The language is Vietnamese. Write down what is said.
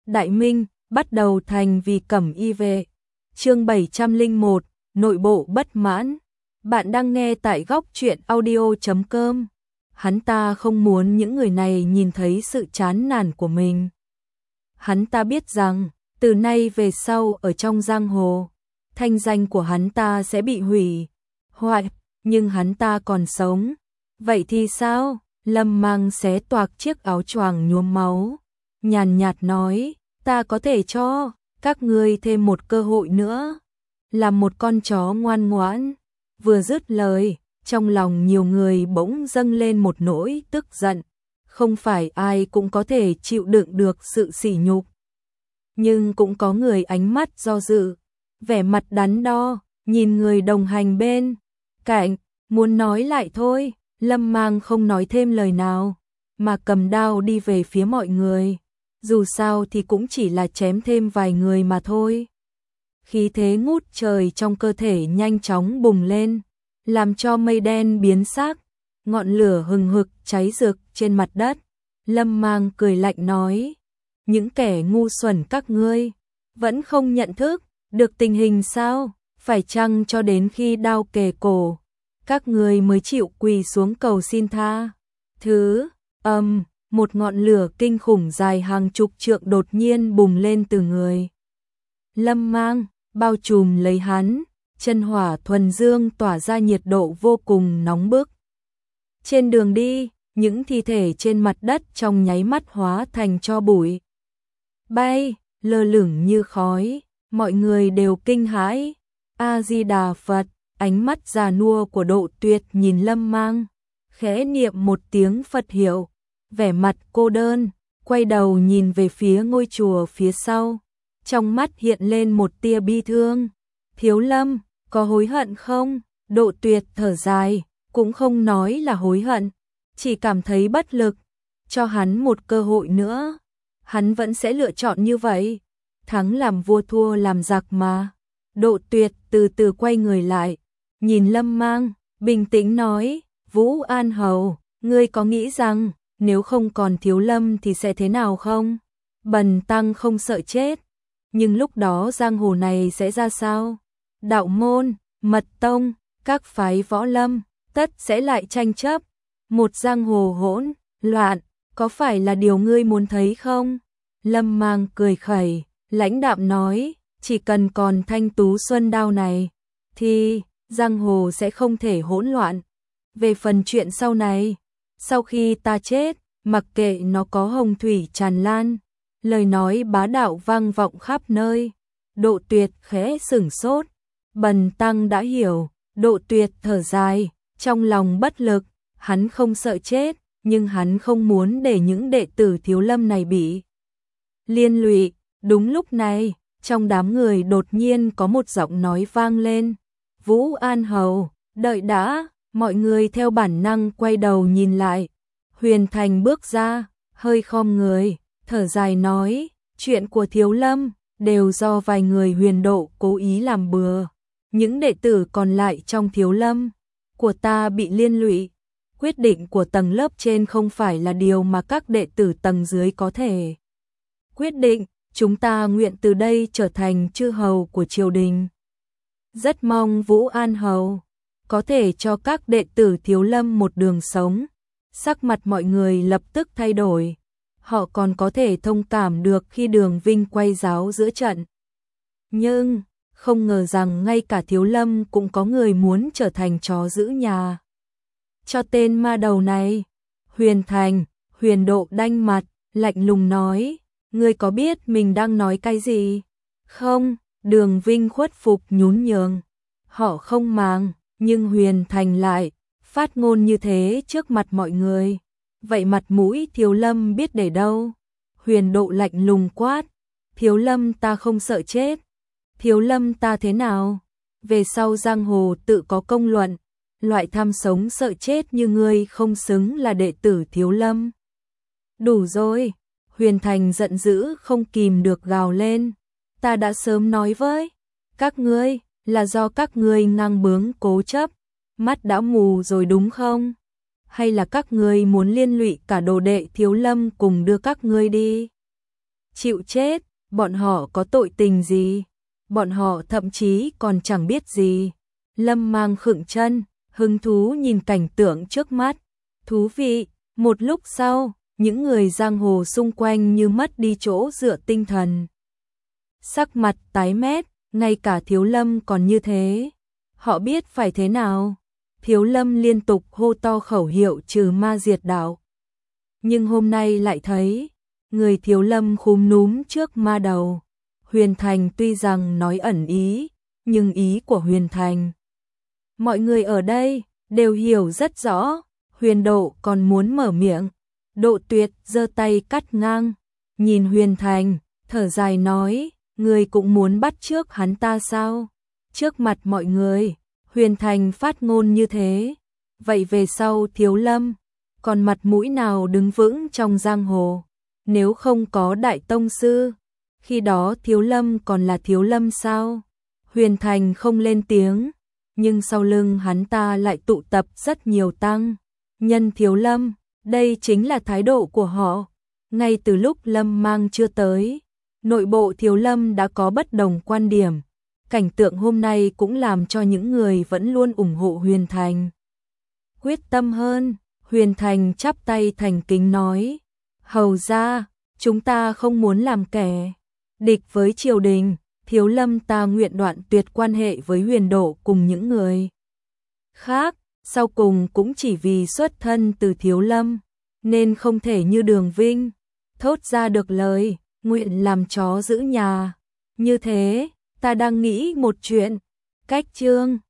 Đại Minh, bắt đầu thành vì cẩm y vệ. Chương 701, nội bộ bất mãn. Bạn đang nghe tại góc truyện audio.com. Hắn ta không muốn những người này nhìn thấy sự chán nản của mình. Hắn ta biết rằng, từ nay về sau ở trong giang hồ, thanh danh của hắn ta sẽ bị hủy hoại, nhưng hắn ta còn sống. Vậy thì sao? Lâm Mang xé toạc chiếc áo choàng nhuốm máu, nhàn nhạt nói, ta có thể cho các ngươi thêm một cơ hội nữa, làm một con chó ngoan ngoãn. Vừa dứt lời, trong lòng nhiều người bỗng dâng lên một nỗi tức giận, không phải ai cũng có thể chịu đựng được sự sỉ nhục. Nhưng cũng có người ánh mắt do dự, vẻ mặt đắn đo, nhìn người đồng hành bên cạnh, muốn nói lại thôi. Lâm Mang không nói thêm lời nào, mà cầm đao đi về phía mọi người. Dù sao thì cũng chỉ là chém thêm vài người mà thôi. Khí thế ngút trời trong cơ thể nhanh chóng bùng lên, làm cho mây đen biến sắc, ngọn lửa hừng hực cháy rực trên mặt đất. Lâm Mang cười lạnh nói, những kẻ ngu xuẩn các ngươi, vẫn không nhận thức được tình hình sao? Phải chăng cho đến khi đao kề cổ, các người mới chịu quỳ xuống cầu xin tha thứ? Một ngọn lửa kinh khủng dài hàng chục trượng đột nhiên bùng lên từ người Lâm Mang, bao trùm lấy hắn, chân hỏa thuần dương tỏa ra nhiệt độ vô cùng nóng bức. Trên đường đi, những thi thể trên mặt đất trong nháy mắt hóa thành tro bụi, bay lơ lửng như khói, mọi người đều kinh hãi. A Di Đà Phật. Ánh mắt già nua của Độ Tuyệt nhìn Lâm Mang, khẽ niệm một tiếng Phật hiệu, vẻ mặt cô đơn, quay đầu nhìn về phía ngôi chùa phía sau, trong mắt hiện lên một tia bi thương. Thiếu Lâm, có hối hận không? Độ Tuyệt thở dài, cũng không nói là hối hận, chỉ cảm thấy bất lực. Cho hắn một cơ hội nữa, hắn vẫn sẽ lựa chọn như vậy. Thắng làm vua thua làm giặc mà. Độ Tuyệt từ từ quay người lại, nhìn Lâm Mang, bình tĩnh nói, Vũ An Hầu, ngươi có nghĩ rằng, nếu không còn Thiếu Lâm thì sẽ thế nào không? Bần tăng không sợ chết, nhưng lúc đó giang hồ này sẽ ra sao? Đạo môn, mật tông, các phái võ lâm, tất sẽ lại tranh chấp. Một giang hồ hỗn loạn, có phải là điều ngươi muốn thấy không? Lâm Mang cười khẩy, lãnh đạm nói, chỉ cần còn Thanh Tú Xuân đao này, thì giang hồ sẽ không thể hỗn loạn. Về phần chuyện sau này, sau khi ta chết, mặc kệ nó có hồng thủy tràn lan. Lời nói bá đạo vang vọng khắp nơi. Độ Tuyệt khẽ sửng sốt, bần tăng đã hiểu. Độ Tuyệt thở dài, trong lòng bất lực, hắn không sợ chết, nhưng hắn không muốn để những đệ tử Thiếu Lâm này bị liên lụy. Đúng lúc này, trong đám người đột nhiên có một giọng nói vang lên, Vũ An Hầu, đợi đã. Mọi người theo bản năng quay đầu nhìn lại. Huyền Thành bước ra, hơi khom người, thở dài nói, chuyện của Thiếu Lâm đều do vài người Huyền Độ cố ý làm bừa. Những đệ tử còn lại trong Thiếu Lâm của ta bị liên lụy. Quyết định của tầng lớp trên không phải là điều mà các đệ tử tầng dưới có thể quyết định. Chúng ta nguyện từ đây trở thành chư hầu của triều đình. Rất mong Vũ An Hầu có thể cho các đệ tử Thiếu Lâm một đường sống. Sắc mặt mọi người lập tức thay đổi. Họ còn có thể thông cảm được khi Đường Vinh quay giáo giữa trận. Nhưng, không ngờ rằng ngay cả Thiếu Lâm cũng có người muốn trở thành chó giữ nhà cho tên ma đầu này. Huyền Thành, Huyền Độ đanh mặt, lạnh lùng nói, ngươi có biết mình đang nói cái gì không? Đường Vinh khuất phục nhún nhường. Họ không màng, nhưng Huyền Thành lại phát ngôn như thế trước mặt mọi người. Vậy mặt mũi Thiếu Lâm biết để đâu? Huyền Độ lạnh lùng quát, Thiếu Lâm ta không sợ chết. Thiếu Lâm ta thế nào? Về sau giang hồ tự có công luận, loại tham sống sợ chết như ngươi không xứng là đệ tử Thiếu Lâm. Đủ rồi. Huyền Thành giận dữ không kìm được gào lên, ta đã sớm nói với các ngươi, là do các ngươi ngang bướng cố chấp, mắt đã mù rồi đúng không? Hay là các ngươi muốn liên lụy cả đồ đệ Thiếu Lâm cùng đưa các ngươi đi chịu chết, bọn họ có tội tình gì? Bọn họ thậm chí còn chẳng biết gì. Lâm Mang khựng chân, hứng thú nhìn cảnh tượng trước mắt. Thú vị, một lúc sau, những người giang hồ xung quanh như mất đi chỗ dựa tinh thần. Sắc mặt tái mét, ngay cả Thiếu Lâm còn như thế. Họ biết phải thế nào. Thiếu Lâm liên tục hô to khẩu hiệu trừ ma diệt đạo. Nhưng hôm nay lại thấy, người Thiếu Lâm khúm núm trước ma đầu. Huyền Thành tuy rằng nói ẩn ý, nhưng ý của Huyền Thành mọi người ở đây đều hiểu rất rõ. Huyền Độ còn muốn mở miệng, Độ Tuyệt giơ tay cắt ngang, nhìn Huyền Thành, thở dài nói, người cũng muốn bắt chước hắn ta sao? Trước mặt mọi người, Huyền Thành phát ngôn như thế, vậy về sau Thiếu Lâm còn mặt mũi nào đứng vững trong giang hồ? Nếu không có đại tông sư, khi đó Thiếu Lâm còn là Thiếu Lâm sao? Huyền Thành không lên tiếng, nhưng sau lưng hắn ta lại tụ tập rất nhiều tăng nhân Thiếu Lâm, đây chính là thái độ của họ. Ngay từ lúc Lâm Mang chưa tới, nội bộ Thiếu Lâm đã có bất đồng quan điểm. Cảnh tượng hôm nay cũng làm cho những người vẫn luôn ủng hộ Huyền Thành quyết tâm hơn. Huyền Thành chắp tay thành kính nói, hầu ra, chúng ta không muốn làm kẻ địch với triều đình. Thiếu Lâm ta nguyện đoạn tuyệt quan hệ với Huyền Độ cùng những người khác, sau cùng cũng chỉ vì xuất thân từ Thiếu Lâm, nên không thể như Đường Vinh thốt ra được lời, nguyện làm chó giữ nhà. Như thế, ta đang nghĩ một chuyện, cách chương